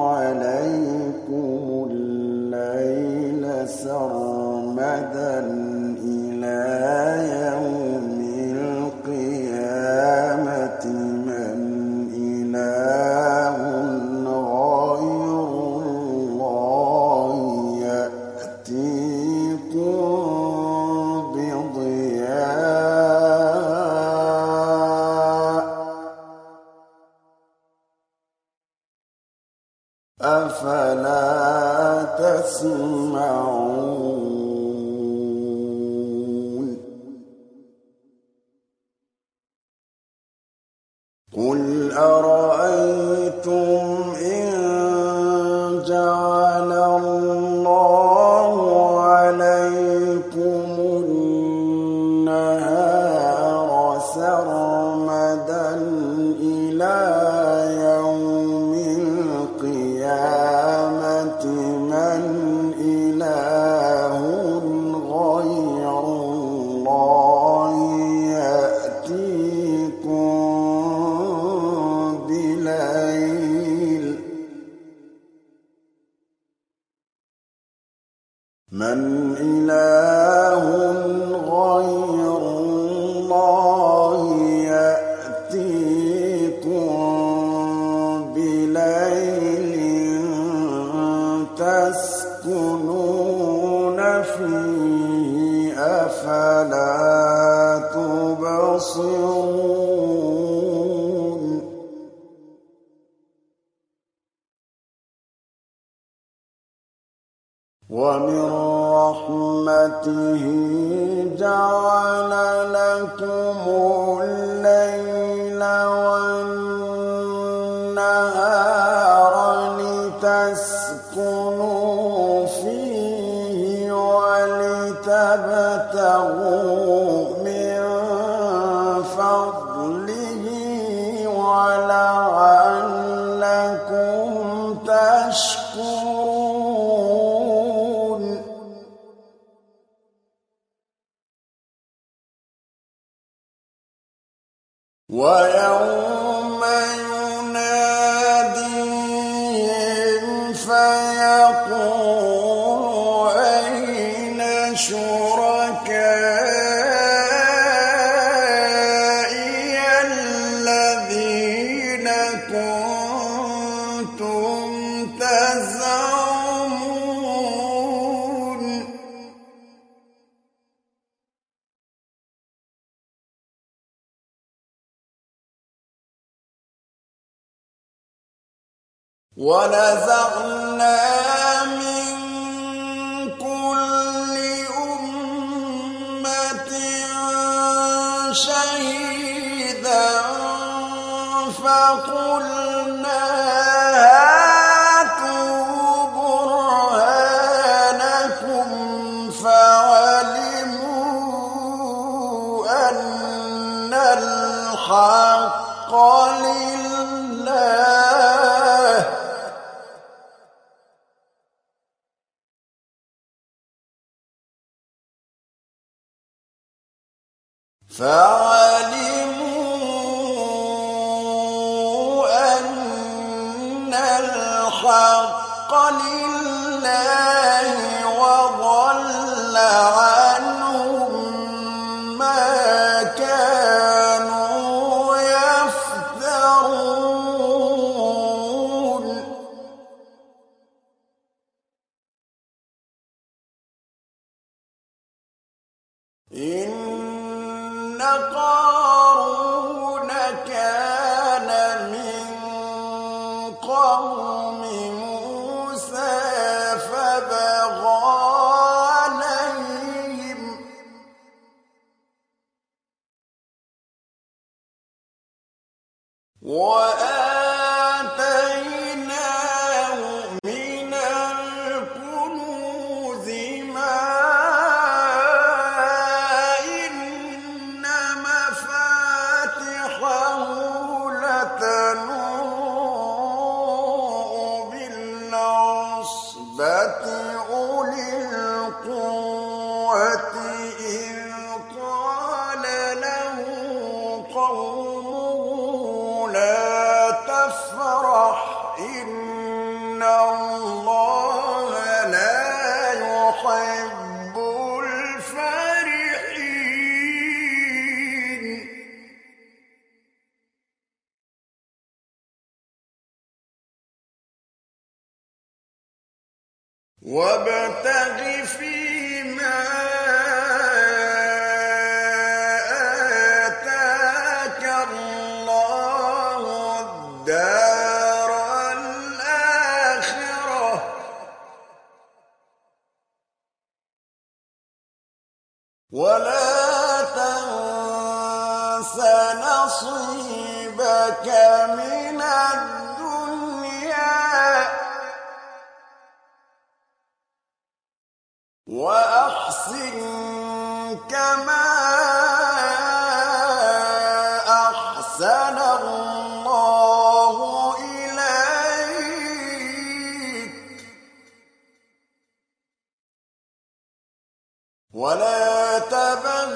عليكم الليل سرمدا إلى يوم القيامة من إله غير الله يأتيكم أفلا تسمعون قل أرأيتم إن جعل الله عليكم النهار سرمدا إلى يوم القيامة من إله غير الله يأتيكم بليل من إله غير الله يأتيكم بليل تسكنون فيه أفلا تبصرون رحمته جعل لكم الليل والنهار لتسكنوا فيه ولتبتغوا من فضله ولعلكم تشكرون ويوم يناديهم فيقول أين شركائي الذين كنتم تزعمون ونزعنا من كل أمة شهيدا فقلنا هاتوا برهانكم فعلموا أن الحق لله فعلموا أن الحق لله وضل عنهم ما كانوا يفترون إن قارون كان من قوم موسى فبغى عليهم وآتيناه من الكنوز ما إن مفاتحه لتنوء بالعصبة أولي القوة إذ قال له قومه لا تفرح إن الله لا يحب الفرحين وابتغ فيما آتاك الله الدار الآخرة ولا تنس نصيبك من الدنيا وأحسن كما أحسن الله إليك ولا تبغ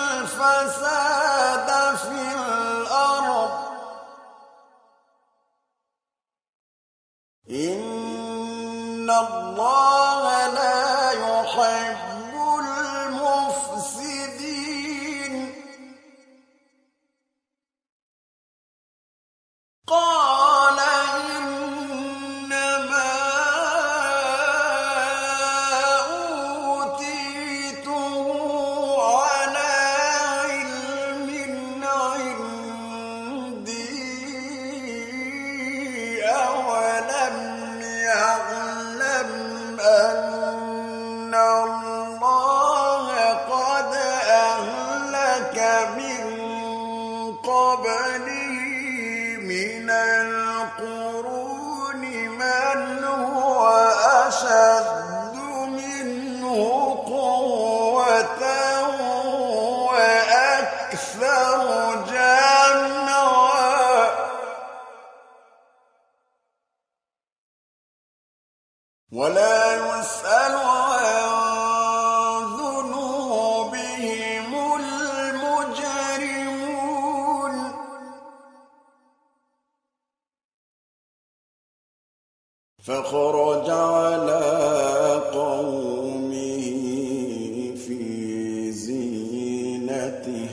الفساد في الأرض إن الله لا يحب المفسدين قال إنما أوتيته اللَّهَ قَدْ أَهْلَكَ مِن قَبْلِهِ مِنَ الْقُرُونِ مَنْ هُوَ أَشَدُّ مِنْهُ قُوَّةً وَأَكْثَرُ جَمْعًا وَلَا يُسْأَلُ عَن ذُنُوبِهِمُ الْمُجْرِمُونَ فَخَرَجَ عَلَىٰ قَوْمِهِ فِي زِينَتِهِ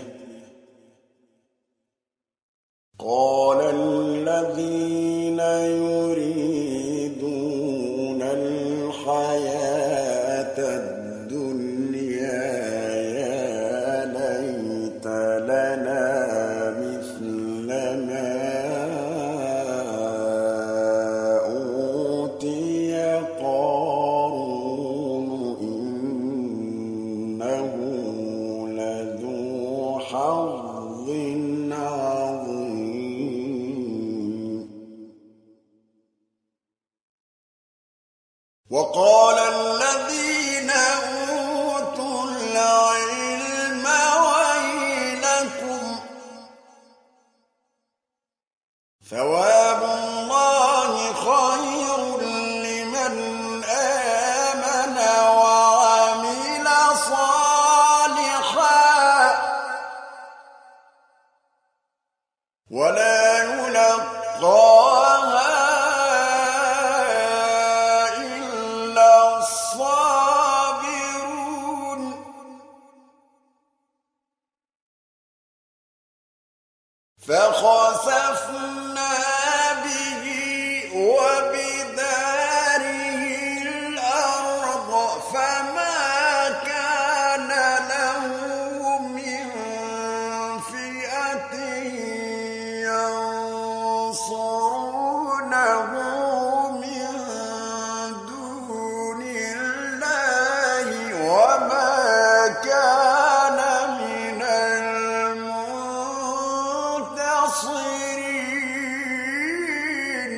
قَالَ الَّذِينَ يُرِيدُونَ الْحَيَاةَ الدُّنْيَا يَا لَيْتَ لَنَا مِثْلَ مَا أُوتِيَ قَارُونُ إِنَّهُ لَذُو حَظٍّ عَظِيمٍ وَقَالَ الَّذِينَ أُوتُوا الْعِلْمَ وَيْلَكُمْ ثَوَابُ اللَّهِ خَيْرٌ لِّمَنْ آمَنَ وَعَمِلَ صَالِحًا وَلَا يُلَقَّاهَا إِلَّا الصَّابِرُونَ فَخَسَفْنَا بِهِ وَبِدَارِهِ الْأَرْضَ فَمَا كَانَ لَهُ مِن فِئَةٍ يَنصُرُونَهُ مِن دُونِ اللَّهِ وَمَا كَانَ مِنَ الْمُنتَصِرِينَ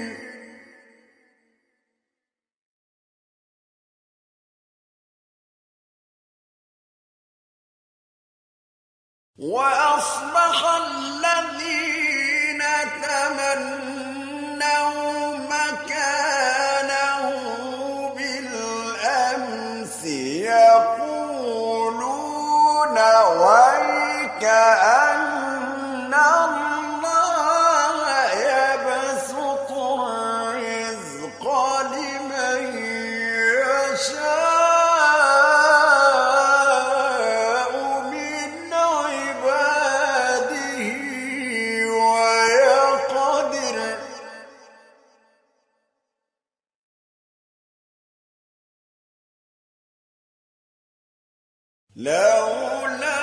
وَأَصْبَحَ الَّذِينَ تَمَنَّوْا مَكَانَهُ بِالْأَمْسِ يَقُولُونَ وَيْكَأَنَّ اللَّهَ يَبْسُطُ الرِّزْقَ لِمَن يَشَاءُ مِنْ عِبَادِهِ وَيَقْدِرُ ۖ لَوْلَا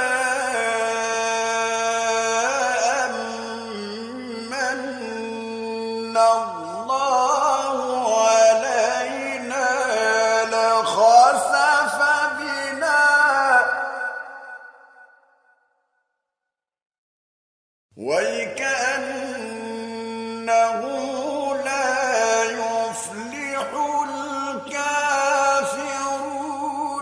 أَمَّنَّ اللَّهُ عَلَيْنَا لَخَسَفَ بِنَا وَيْكَأَنَّهُ لَا يُفْلِحُ الْكَافِرُونَ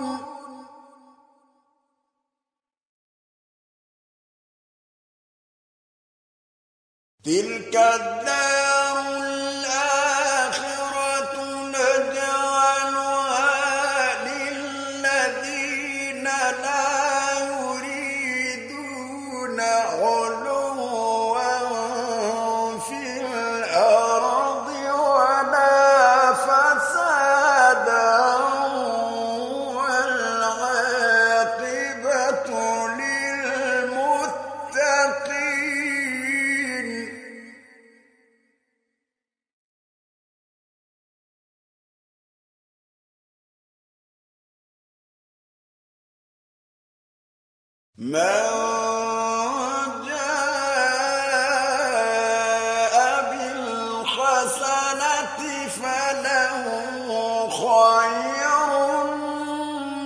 تِلْكَ الدَّارُ الْآخِرَةُ نَجْعَلُهَا لِلَّذِينَ لَا يُرِيدُونَ عُلُوًّا فِي الْأَرْضِ وَلَا فَسَادًا وَالْعَاقِبَةُ لِلْمُتَّقِينَ مَن جَاءَ بِالْحَسَنَةِ فَلَهُ خَيْرٌ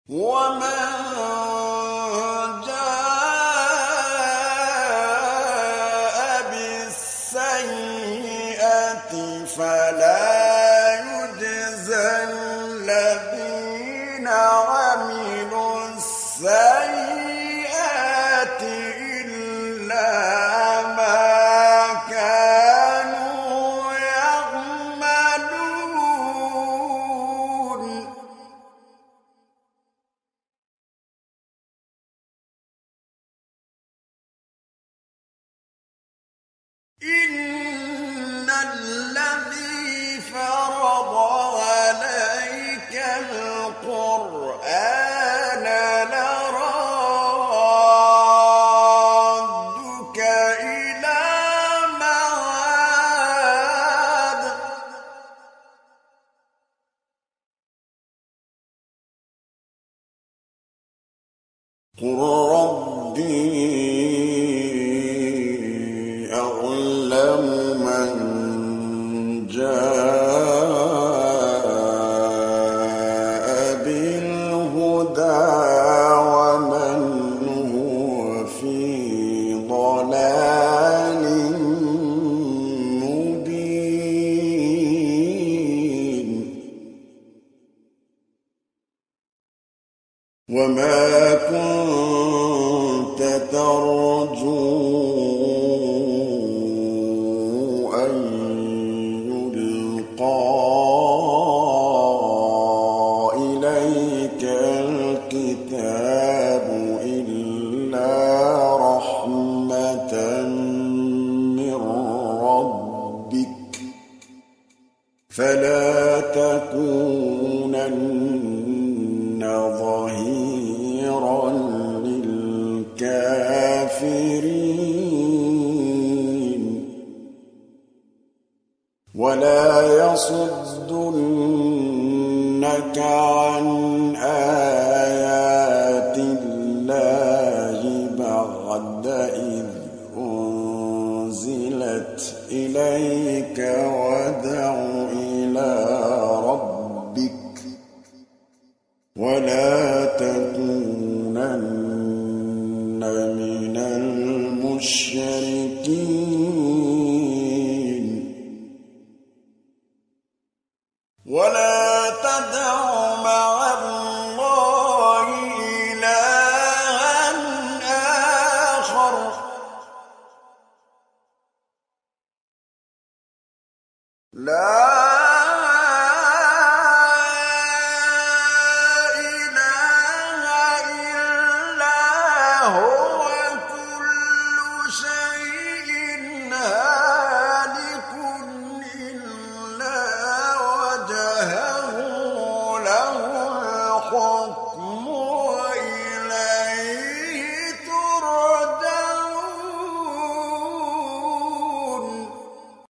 ومن جاء بالسيئة فلا يجزى الذين عملوا السيئات إلا ما كانوا يعملون إن الذي فرض عليك القرآن لرادك إلى معاد قل ربي أعلم من جاء بالهدى ومن هو في ضلال مبين وما كنت ترجو أن يلقى إليك الكتاب إلا رحمة من ربك فلا تكونن ظهيرا للكافرين ولا يصدنك عن آيات الله بعد إذ أنزلت إليك ودع إلى ربك ولا تكونن من المشركين ولا تدع مع الله إلها آخر لا